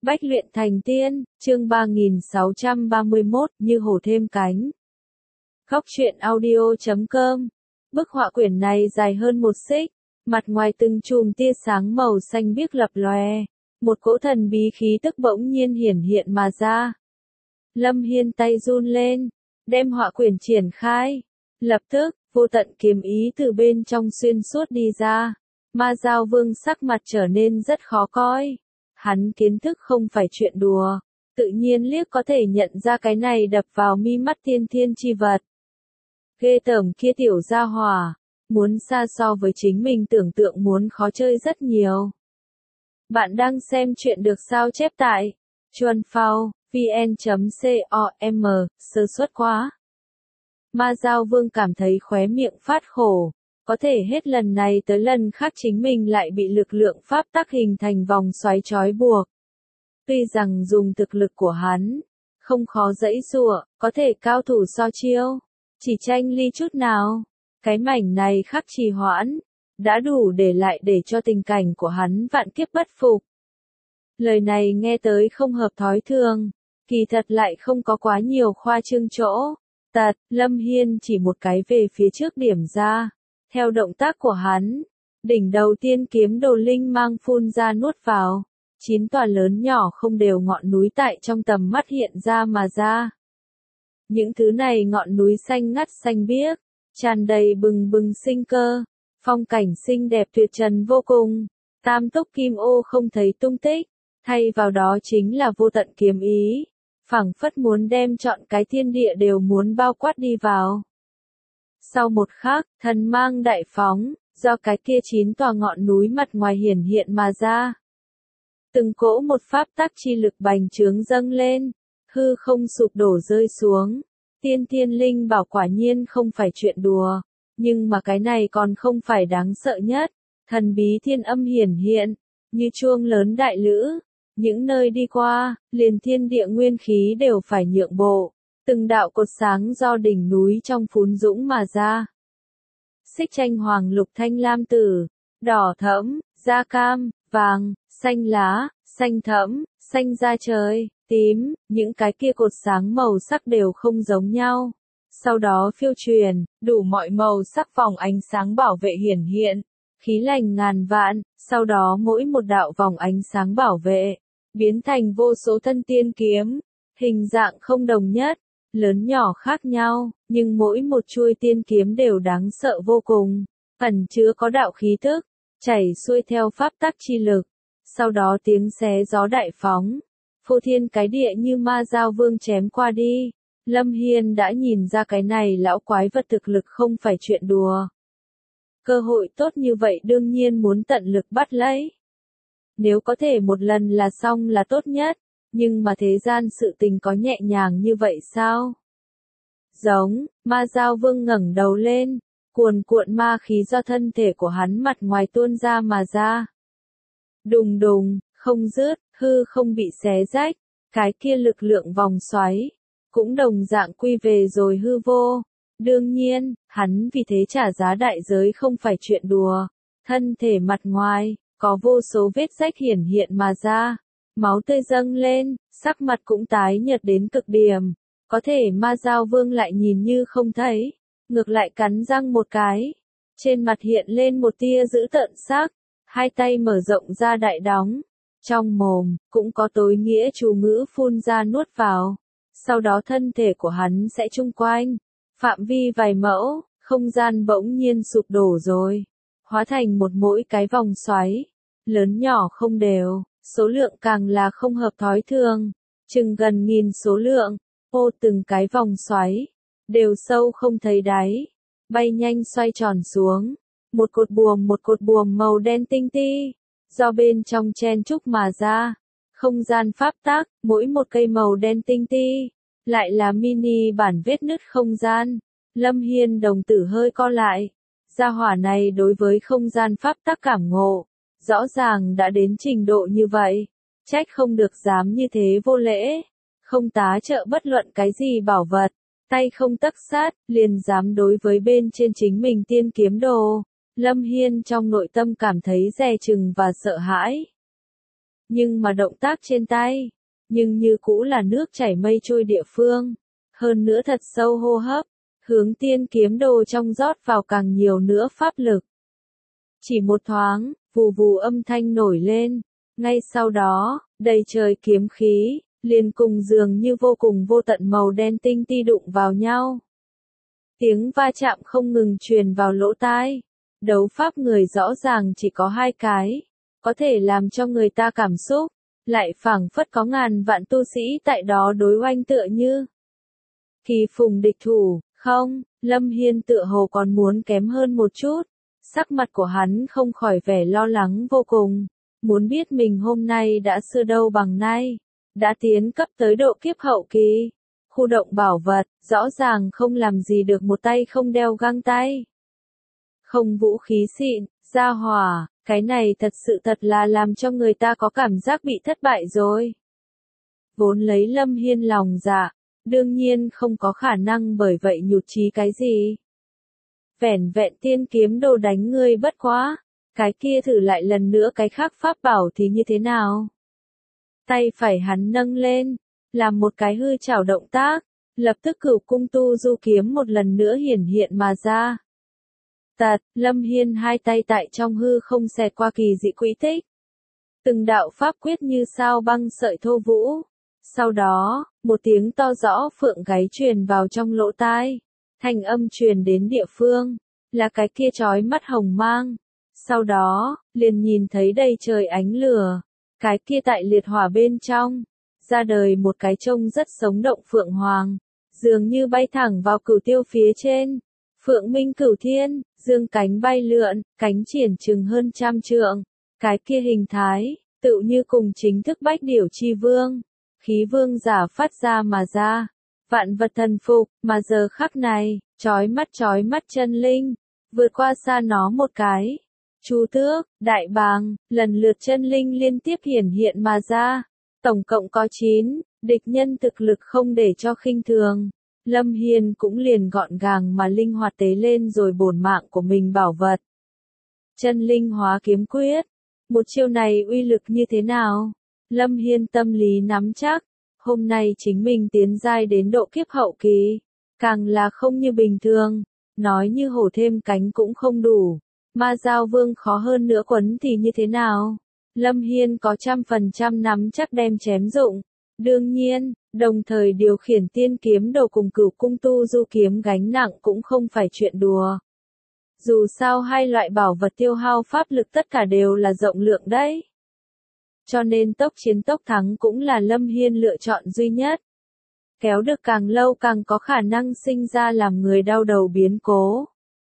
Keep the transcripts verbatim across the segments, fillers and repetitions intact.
Bách luyện thành tiên, chương ba nghìn sáu trăm ba mươi mốt, như hổ thêm cánh. Góc truyện audio chấm com. Bức họa quyển này dài hơn một xích, mặt ngoài từng chùm tia sáng màu xanh biếc lập lòe, một cỗ thần bí khí tức bỗng nhiên hiển hiện mà ra. Lâm Hiên tay run lên, đem họa quyển triển khai, lập tức, vô tận kiếm ý từ bên trong xuyên suốt đi ra. Ma Giao Vương sắc mặt trở nên rất khó coi. Hắn kiến thức không phải chuyện đùa, tự nhiên liếc có thể nhận ra cái này đập vào mi mắt thiên thiên chi vật. Ghê tởm kia tiểu gia hỏa, muốn xa so với chính mình tưởng tượng muốn khó chơi rất nhiều. Bạn đang xem chuyện được sao chép tại chuan phao vn chấm com, sơ suất quá. Ma Giao Vương cảm thấy khóe miệng phát khổ. Có thể hết lần này tới lần khác chính mình lại bị lực lượng pháp tắc hình thành vòng xoáy trói buộc. Tuy rằng dùng thực lực của hắn, không khó dãy giụa, có thể cao thủ so chiêu, chỉ tranh ly chút nào, cái mảnh này khắc trì hoãn, đã đủ để lại để cho tình cảnh của hắn vạn kiếp bất phục. Lời này nghe tới không hợp thói thường, kỳ thật lại không có quá nhiều khoa trương chỗ. Tật, Lâm Hiên chỉ một cái về phía trước điểm ra. Theo động tác của hắn, đỉnh đầu tiên kiếm đồ linh mang phun ra nuốt vào, chín tòa lớn nhỏ không đều ngọn núi tại trong tầm mắt hiện ra mà ra. Những thứ này ngọn núi xanh ngắt xanh biếc, tràn đầy bừng bừng sinh cơ, phong cảnh xinh đẹp tuyệt trần vô cùng, tam túc kim ô không thấy tung tích, thay vào đó chính là vô tận kiếm ý, phảng phất muốn đem trọn cái thiên địa đều muốn bao quát đi vào. Sau một khắc, thần mang đại phóng, do cái kia chín tòa ngọn núi mặt ngoài hiển hiện mà ra. Từng cỗ một pháp tắc chi lực bành trướng dâng lên, hư không sụp đổ rơi xuống. Tiên thiên linh bảo quả nhiên không phải chuyện đùa, nhưng mà cái này còn không phải đáng sợ nhất. Thần bí thiên âm hiển hiện, như chuông lớn đại lữ, những nơi đi qua, liền thiên địa nguyên khí đều phải nhượng bộ. Từng đạo cột sáng do đỉnh núi trong phún dũng mà ra. Xích tranh hoàng lục thanh lam tử, đỏ thẫm, da cam, vàng, xanh lá, xanh thẫm, xanh da trời, tím, những cái kia cột sáng màu sắc đều không giống nhau. Sau đó phiêu truyền, đủ mọi màu sắc vòng ánh sáng bảo vệ hiển hiện, khí lành ngàn vạn, sau đó mỗi một đạo vòng ánh sáng bảo vệ, biến thành vô số thân tiên kiếm, hình dạng không đồng nhất. Lớn nhỏ khác nhau, nhưng mỗi một chuôi tiên kiếm đều đáng sợ vô cùng, ẩn chứa có đạo khí tức, chảy xuôi theo pháp tắc chi lực. Sau đó tiếng xé gió đại phóng, phô thiên cái địa như Ma Giao Vương chém qua đi. Lâm Hiên đã nhìn ra cái này lão quái vật thực lực không phải chuyện đùa. Cơ hội tốt như vậy đương nhiên muốn tận lực bắt lấy. Nếu có thể một lần là xong là tốt nhất. Nhưng mà thế gian sự tình có nhẹ nhàng như vậy sao? Giống, Ma Giao Vương ngẩng đầu lên, cuồn cuộn ma khí do thân thể của hắn mặt ngoài tuôn ra mà ra. Đùng đùng, không dứt, hư không bị xé rách, cái kia lực lượng vòng xoáy, cũng đồng dạng quy về rồi hư vô. Đương nhiên, hắn vì thế trả giá đại giới không phải chuyện đùa, thân thể mặt ngoài, có vô số vết rách hiển hiện mà ra. Máu tươi dâng lên, sắc mặt cũng tái nhợt đến cực điểm. Có thể Ma Giao Vương lại nhìn như không thấy, ngược lại cắn răng một cái. Trên mặt hiện lên một tia dữ tợn sắc, hai tay mở rộng ra đại đóng. Trong mồm, cũng có tối nghĩa chú ngữ phun ra nuốt vào. Sau đó thân thể của hắn sẽ chung quanh, phạm vi vài mẫu, không gian bỗng nhiên sụp đổ rồi. Hóa thành một mỗi cái vòng xoáy, lớn nhỏ không đều. Số lượng càng là không hợp thói thường, chừng gần nghìn số lượng, ô từng cái vòng xoáy, đều sâu không thấy đáy, bay nhanh xoay tròn xuống, một cột buồm một cột buồm màu đen tinh ti, do bên trong chen trúc mà ra, không gian pháp tắc, mỗi một cây màu đen tinh ti, lại là mini bản vết nứt không gian. Lâm Hiên đồng tử hơi co lại, gia hỏa này đối với không gian pháp tắc cảm ngộ. Rõ ràng đã đến trình độ như vậy, trách không được dám như thế vô lễ, không tá trợ bất luận cái gì bảo vật, tay không tấc sát, liền dám đối với bên trên chính mình tiên kiếm đồ. Lâm Hiên trong nội tâm cảm thấy dè chừng và sợ hãi. nhưng mà động tác trên tay, nhưng như cũ là nước chảy mây trôi địa phương, hơn nữa thật sâu hô hấp, hướng tiên kiếm đồ trong rót vào càng nhiều nữa pháp lực. Chỉ một thoáng, vù vù âm thanh nổi lên, ngay sau đó, đầy trời kiếm khí, liền cùng dường như vô cùng vô tận màu đen tinh ti đụng vào nhau. Tiếng va chạm không ngừng truyền vào lỗ tai, đấu pháp người rõ ràng chỉ có hai cái, có thể làm cho người ta cảm xúc, lại phảng phất có ngàn vạn tu sĩ tại đó đối oanh tựa như. Kỳ phùng địch thủ, không, Lâm Hiên tựa hồ còn muốn kém hơn một chút, sắc mặt của hắn không khỏi vẻ lo lắng vô cùng, muốn biết mình hôm nay đã xưa đâu bằng nay, đã tiến cấp tới độ kiếp hậu kỳ. Khu động bảo vật, rõ ràng không làm gì được một tay không đeo găng tay. Không vũ khí xịn, gia hỏa, cái này thật sự thật là làm cho người ta có cảm giác bị thất bại rồi. Vốn lấy Lâm Hiên lòng dạ, đương nhiên không có khả năng bởi vậy nhụt chí cái gì. Vẻn vẹn tiên kiếm đồ đánh ngươi bất quá, cái kia thử lại lần nữa cái khác pháp bảo thì như thế nào? Tay phải hắn nâng lên, làm một cái hư chảo động tác, lập tức cửu cung tu du kiếm một lần nữa hiển hiện mà ra. Tạt, Lâm Hiên hai tay tại trong hư không xẹt qua kỳ dị quỹ tích. Từng đạo pháp quyết như sao băng sợi thô vũ. Sau đó, một tiếng to rõ phượng gáy truyền vào trong lỗ tai. Thanh âm truyền đến địa phương, là cái kia chói mắt hồng mang. Sau đó, liền nhìn thấy đầy trời ánh lửa. Cái kia tại liệt hỏa bên trong, ra đời một cái trông rất sống động phượng hoàng, dường như bay thẳng vào cửu tiêu phía trên. Phượng minh cửu thiên, dương cánh bay lượn, cánh triển chừng hơn trăm trượng. Cái kia hình thái, tựu như cùng chính thức bách điểu chi vương. Khí vương giả phát ra mà ra. Vạn vật thần phục, mà giờ khắc này, chói mắt chói mắt chân linh, vượt qua xa nó một cái. Chu tước, đại bàng, lần lượt chân linh liên tiếp hiển hiện mà ra. Tổng cộng có chín, địch nhân thực lực không để cho khinh thường. Lâm Hiên cũng liền gọn gàng mà linh hoạt tế lên rồi bổn mạng của mình bảo vật. Chân linh hóa kiếm quyết. Một chiêu này uy lực như thế nào? Lâm Hiên tâm lý nắm chắc. Hôm nay chính mình tiến giai đến độ kiếp hậu kỳ. Càng là không như bình thường. Nói như hổ thêm cánh cũng không đủ. Ma Giao Vương khó hơn nữa quấn thì như thế nào? Lâm Hiên có trăm phần trăm nắm chắc đem chém dụng. Đương nhiên, đồng thời điều khiển tiên kiếm đồ cùng cửu cung tu du kiếm gánh nặng cũng không phải chuyện đùa. Dù sao hai loại bảo vật tiêu hao pháp lực tất cả đều là rộng lượng đấy. Cho nên tốc chiến tốc thắng cũng là Lâm Hiên lựa chọn duy nhất. Kéo được càng lâu càng có khả năng sinh ra làm người đau đầu biến cố.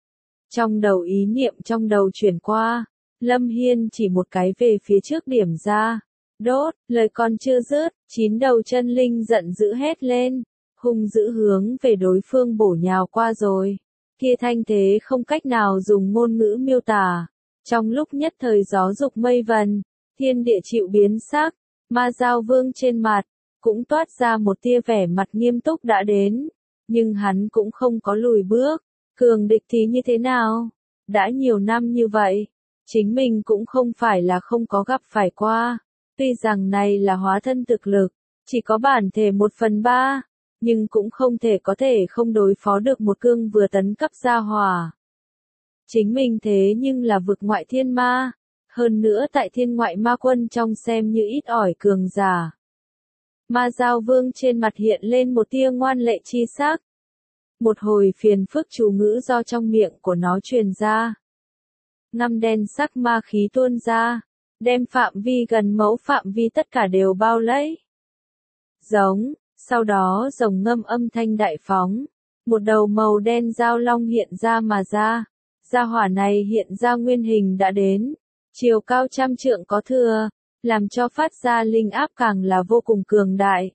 Trong đầu ý niệm trong đầu chuyển qua, Lâm Hiên chỉ một cái về phía trước điểm ra. Đốt, lời còn chưa dứt, chín đầu chân linh giận dữ hét lên, hung dữ hướng về đối phương bổ nhào qua rồi. Kia thanh thế không cách nào dùng ngôn ngữ miêu tả. Trong lúc nhất thời gió dục mây vần, thiên địa chịu biến sắc, Ma Giao Vương trên mặt, cũng toát ra một tia vẻ mặt nghiêm túc đã đến. Nhưng hắn cũng không có lùi bước, cường địch thì như thế nào? Đã nhiều năm như vậy, chính mình cũng không phải là không có gặp phải qua. Tuy rằng này là hóa thân thực lực, chỉ có bản thể một phần ba, nhưng cũng không thể có thể không đối phó được một cương vừa tấn cấp gia hỏa. Chính mình thế nhưng là vực ngoại thiên ma, hơn nữa tại thiên ngoại ma quân trong xem như ít ỏi cường giả. Ma Giao Vương trên mặt hiện lên một tia ngoan lệ chi sắc. Một hồi phiền phức chú ngữ do trong miệng của nó truyền ra. Ngăm đen sắc ma khí tuôn ra, đem phạm vi gần mẫu phạm vi tất cả đều bao lấy. Giống, sau đó rồng ngâm âm thanh đại phóng, một đầu màu đen giao long hiện ra mà ra. Gia hỏa này hiện ra nguyên hình đã đến, chiều cao trăm trượng có thừa, làm cho phát ra linh áp càng là vô cùng cường đại.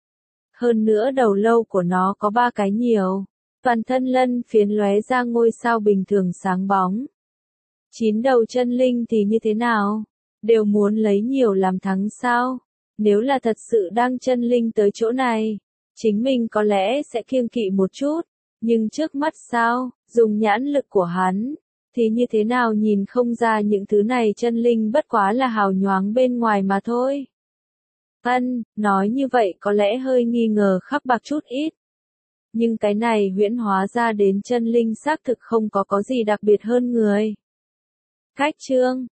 Hơn nữa đầu lâu của nó có ba cái nhiều, toàn thân lân phiến lóe ra ngôi sao bình thường sáng bóng. Chín đầu chân linh thì như thế nào? Đều muốn lấy nhiều làm thắng sao? Nếu là thật sự đang chân linh tới chỗ này, chính mình có lẽ sẽ kiêng kỵ một chút, nhưng trước mắt sao, dùng nhãn lực của hắn, thì như thế nào nhìn không ra những thứ này chân linh bất quá là hào nhoáng bên ngoài mà thôi. Ân, nói như vậy có lẽ hơi nghi ngờ khắc bạc chút ít. Nhưng cái này huyễn hóa ra đến chân linh xác thực không có có gì đặc biệt hơn người. Cách chương